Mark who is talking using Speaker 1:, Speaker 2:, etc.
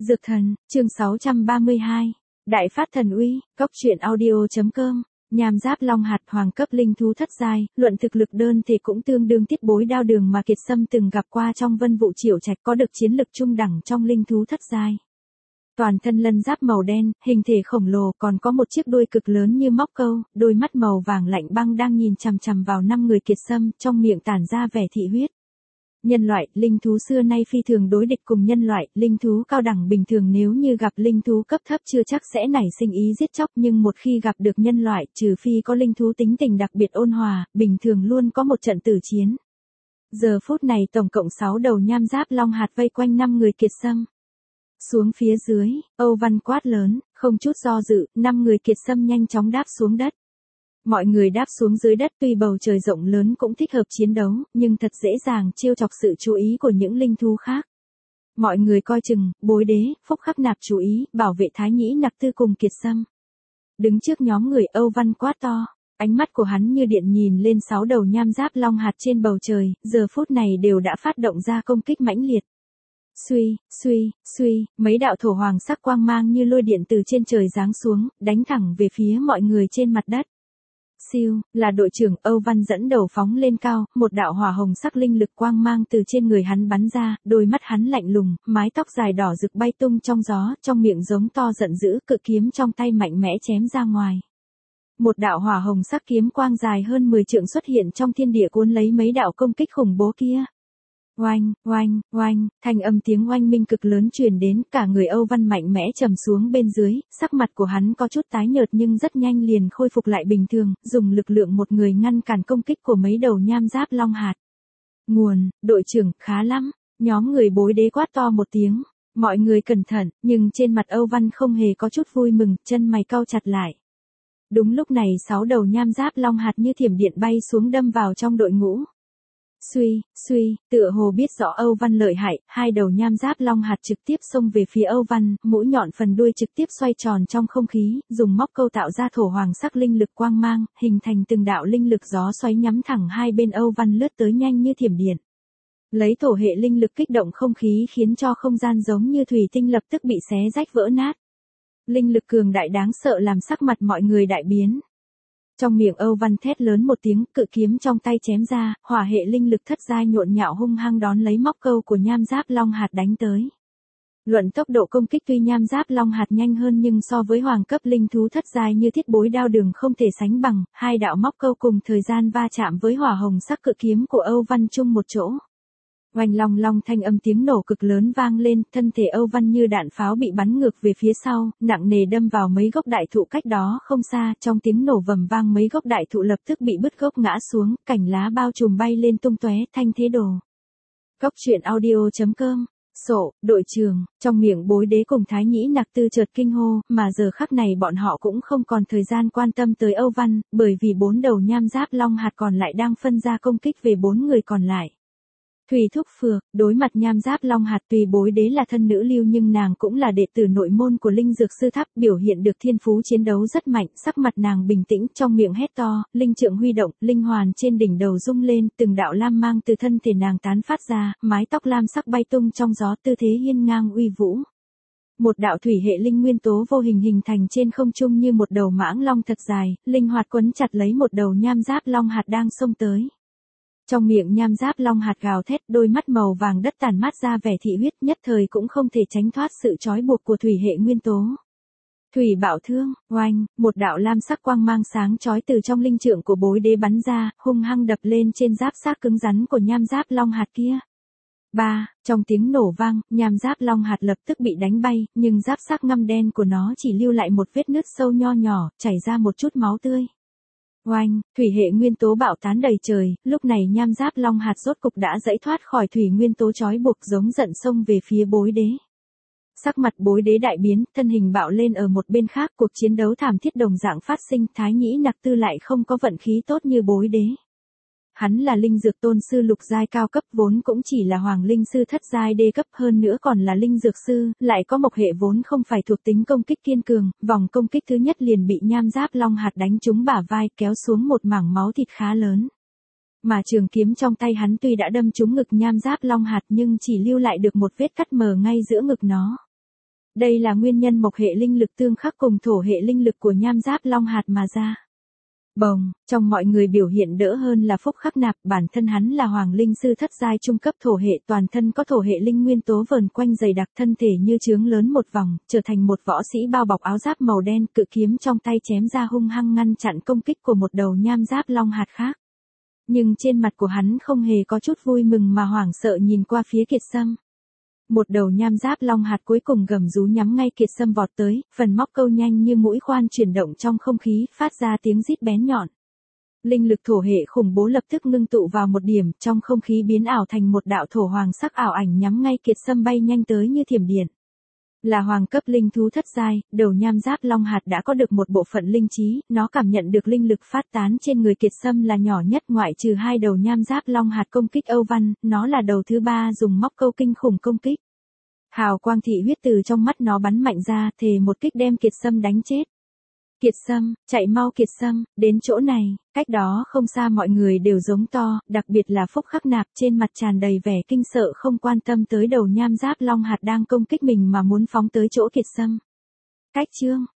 Speaker 1: Dược thần, chương 632. Đại phát thần uy, cóc truyện audio.com. Nham giáp long hạt hoàng cấp linh thú thất giai, luận thực lực đơn thể cũng tương đương Tiết Bối Đao Đường mà Kiệt Sâm từng gặp qua trong Vân Vụ Triệu Trạch, có được chiến lực trung đẳng trong linh thú thất giai. Toàn thân lân giáp màu đen, hình thể khổng lồ, còn có một chiếc đuôi cực lớn như móc câu, đôi mắt màu vàng lạnh băng đang nhìn chằm chằm vào 5 người Kiệt Sâm, trong miệng tản ra vẻ thị huyết. Nhân loại, linh thú xưa nay phi thường đối địch cùng nhân loại, linh thú cao đẳng bình thường nếu như gặp linh thú cấp thấp chưa chắc sẽ nảy sinh ý giết chóc, nhưng một khi gặp được nhân loại, trừ phi có linh thú tính tình đặc biệt ôn hòa, bình thường luôn có một trận tử chiến. Giờ phút này tổng cộng 6 đầu nham giáp long hạt vây quanh 5 người Kiệt Sâm. Xuống phía dưới, Âu Văn quát lớn, không chút do dự, 5 người Kiệt Sâm nhanh chóng đáp xuống đất. Mọi người đáp xuống dưới đất, tuy bầu trời rộng lớn cũng thích hợp chiến đấu, nhưng thật dễ dàng trêu chọc sự chú ý của những linh thú khác. Mọi người coi chừng, Bối Đế, Phúc Khắc nạp chú ý, bảo vệ Thái Nhĩ Nặc Tư cùng Kiệt Sâm. Đứng trước nhóm người, Âu Văn quát to, ánh mắt của hắn như điện nhìn lên 6 đầu nham giáp long hạt trên bầu trời, giờ phút này đều đã phát động ra công kích mãnh liệt. Suy, mấy đạo thổ hoàng sắc quang mang như lôi điện từ trên trời giáng xuống, đánh thẳng về phía mọi người trên mặt đất. Siêu, là đội trưởng Âu Văn dẫn đầu phóng lên cao, một đạo hỏa hồng sắc linh lực quang mang từ trên người hắn bắn ra, đôi mắt hắn lạnh lùng, mái tóc dài đỏ rực bay tung trong gió, trong miệng giống to giận dữ, cự kiếm trong tay mạnh mẽ chém ra ngoài. Một đạo hỏa hồng sắc kiếm quang dài hơn 10 trượng xuất hiện trong thiên địa cuốn lấy mấy đạo công kích khủng bố kia. Oanh, thanh âm tiếng oanh minh cực lớn truyền đến, cả người Âu Văn mạnh mẽ trầm xuống bên dưới, sắc mặt của hắn có chút tái nhợt nhưng rất nhanh liền khôi phục lại bình thường, dùng lực lượng một người ngăn cản công kích của mấy đầu nham giáp long hạt. Đội trưởng, khá lắm, nhóm người Bối Đế quát to một tiếng, mọi người cẩn thận, nhưng trên mặt Âu Văn không hề có chút vui mừng, chân mày cau chặt lại. Đúng lúc này 6 đầu nham giáp long hạt như thiểm điện bay xuống đâm vào trong đội ngũ. Suy, tựa hồ biết rõ Âu Văn lợi hại, 2 đầu nham giáp long hạt trực tiếp xông về phía Âu Văn, mũi nhọn phần đuôi trực tiếp xoay tròn trong không khí, dùng móc câu tạo ra thổ hoàng sắc linh lực quang mang, hình thành từng đạo linh lực gió xoáy nhắm thẳng hai bên Âu Văn lướt tới nhanh như thiểm điện. Lấy thổ hệ linh lực kích động không khí khiến cho không gian giống như thủy tinh lập tức bị xé rách vỡ nát. Linh lực cường đại đáng sợ làm sắc mặt mọi người đại biến. Trong miệng Âu Văn thét lớn một tiếng, cự kiếm trong tay chém ra, hỏa hệ linh lực thất giai nhộn nhạo hung hăng đón lấy móc câu của nham giáp long hạt đánh tới. Luận tốc độ công kích tuy nham giáp long hạt nhanh hơn nhưng so với hoàng cấp linh thú thất giai như Thiết Bối Đao Đường không thể sánh bằng, 2 đạo móc câu cùng thời gian va chạm với hỏa hồng sắc cự kiếm của Âu Văn chung một chỗ. Oanh long thanh âm tiếng nổ cực lớn vang lên, thân thể Âu Văn như đạn pháo bị bắn ngược về phía sau, nặng nề đâm vào mấy gốc đại thụ cách đó không xa, trong tiếng nổ vầm vang mấy gốc đại thụ lập tức bị bứt gốc ngã xuống, cành lá bao trùm bay lên tung tóe, thanh thế đồ. Cóc truyện audio.com. Đội trưởng, trong miệng Bối Đế cùng Thái Nhĩ Nặc Tư chợt kinh hô, mà giờ khắc này bọn họ cũng không còn thời gian quan tâm tới Âu Văn, bởi vì 4 đầu nham giáp long hạt còn lại đang phân ra công kích về 4 người còn lại. Thủy Thúc Phược, đối mặt nham giáp long hạt, tuy Bối Đế là thân nữ lưu nhưng nàng cũng là đệ tử nội môn của linh dược sư tháp, biểu hiện được thiên phú chiến đấu rất mạnh, sắc mặt nàng bình tĩnh, trong miệng hét to, linh trượng huy động, linh hoàn trên đỉnh đầu rung lên, từng đạo lam mang từ thân thể nàng tán phát ra, mái tóc lam sắc bay tung trong gió, tư thế hiên ngang uy vũ. Một đạo thủy hệ linh nguyên tố vô hình hình thành trên không trung như một đầu mãng long thật dài, linh hoạt quấn chặt lấy một đầu nham giáp long hạt đang xông tới. Trong miệng nham giáp long hạt gào thét, đôi mắt màu vàng đất tản mát ra vẻ thị huyết, nhất thời cũng không thể tránh thoát sự trói buộc của thủy hệ nguyên tố. Thủy Bảo Thương, oanh, một đạo lam sắc quang mang sáng chói từ trong linh trượng của Bối Đế bắn ra, hung hăng đập lên trên giáp xác cứng rắn của nham giáp long hạt kia. Trong tiếng nổ vang, nham giáp long hạt lập tức bị đánh bay, nhưng giáp xác ngăm đen của nó chỉ lưu lại một vết nứt sâu nho nhỏ, chảy ra một chút máu tươi. Oanh, thủy hệ nguyên tố bạo tán đầy trời, lúc này nham giáp long hạt rốt cục đã giãy thoát khỏi thủy nguyên tố trói buộc, giống giận xông về phía Bối Đế. Sắc mặt Bối Đế đại biến, thân hình bạo lên ở một bên khác, cuộc chiến đấu thảm thiết đồng dạng phát sinh, Thái Nhĩ Nặc Tư lại không có vận khí tốt như Bối Đế. Hắn là linh dược tôn sư lục giai cao cấp, vốn cũng chỉ là hoàng linh sư thất giai đê cấp, hơn nữa còn là linh dược sư, lại có mộc hệ vốn không phải thuộc tính công kích kiên cường, vòng công kích thứ nhất liền bị nham giáp long hạt đánh trúng bả vai, kéo xuống một mảng máu thịt khá lớn. Mà trường kiếm trong tay hắn tuy đã đâm trúng ngực nham giáp long hạt nhưng chỉ lưu lại được một vết cắt mờ ngay giữa ngực nó. Đây là nguyên nhân mộc hệ linh lực tương khắc cùng thổ hệ linh lực của nham giáp long hạt mà ra. Bồng, trong mọi người biểu hiện đỡ hơn là Phúc Khắc Nạp, bản thân hắn là hoàng linh sư thất giai trung cấp thổ hệ, toàn thân có thổ hệ linh nguyên tố vờn quanh dày đặc, thân thể như trướng lớn một vòng, trở thành một võ sĩ bao bọc áo giáp màu đen, cự kiếm trong tay chém ra hung hăng ngăn chặn công kích của một đầu nham giáp long hạt khác. Nhưng trên mặt của hắn không hề có chút vui mừng mà hoảng sợ nhìn qua phía Kiệt Sâm. Một đầu nham giáp long hạt cuối cùng gầm rú nhắm ngay Kiệt Sâm vọt tới, phần móc câu nhanh như mũi khoan chuyển động trong không khí, phát ra tiếng rít bén nhọn. Linh lực thổ hệ khủng bố lập tức ngưng tụ vào một điểm, trong không khí biến ảo thành một đạo thổ hoàng sắc ảo ảnh nhắm ngay Kiệt Sâm bay nhanh tới như thiểm điện. Là hoàng cấp linh thú thất giai, đầu nham giáp long hạt đã có được một bộ phận linh trí, nó cảm nhận được linh lực phát tán trên người Kiệt Sâm là nhỏ nhất ngoại trừ hai đầu nham giáp long hạt công kích Âu Văn, nó là đầu thứ ba dùng móc câu kinh khủng công kích. Hào quang thị huyết từ trong mắt nó bắn mạnh ra, thề một kích đem Kiệt Sâm đánh chết. Kiệt Sâm, chạy mau Kiệt Sâm, đến chỗ này, cách đó không xa mọi người đều giống to, đặc biệt là Phúc Khắc Nạp trên mặt tràn đầy vẻ kinh sợ không quan tâm tới đầu nham giáp long hạt đang công kích mình mà muốn phóng tới chỗ Kiệt Sâm. Cách chương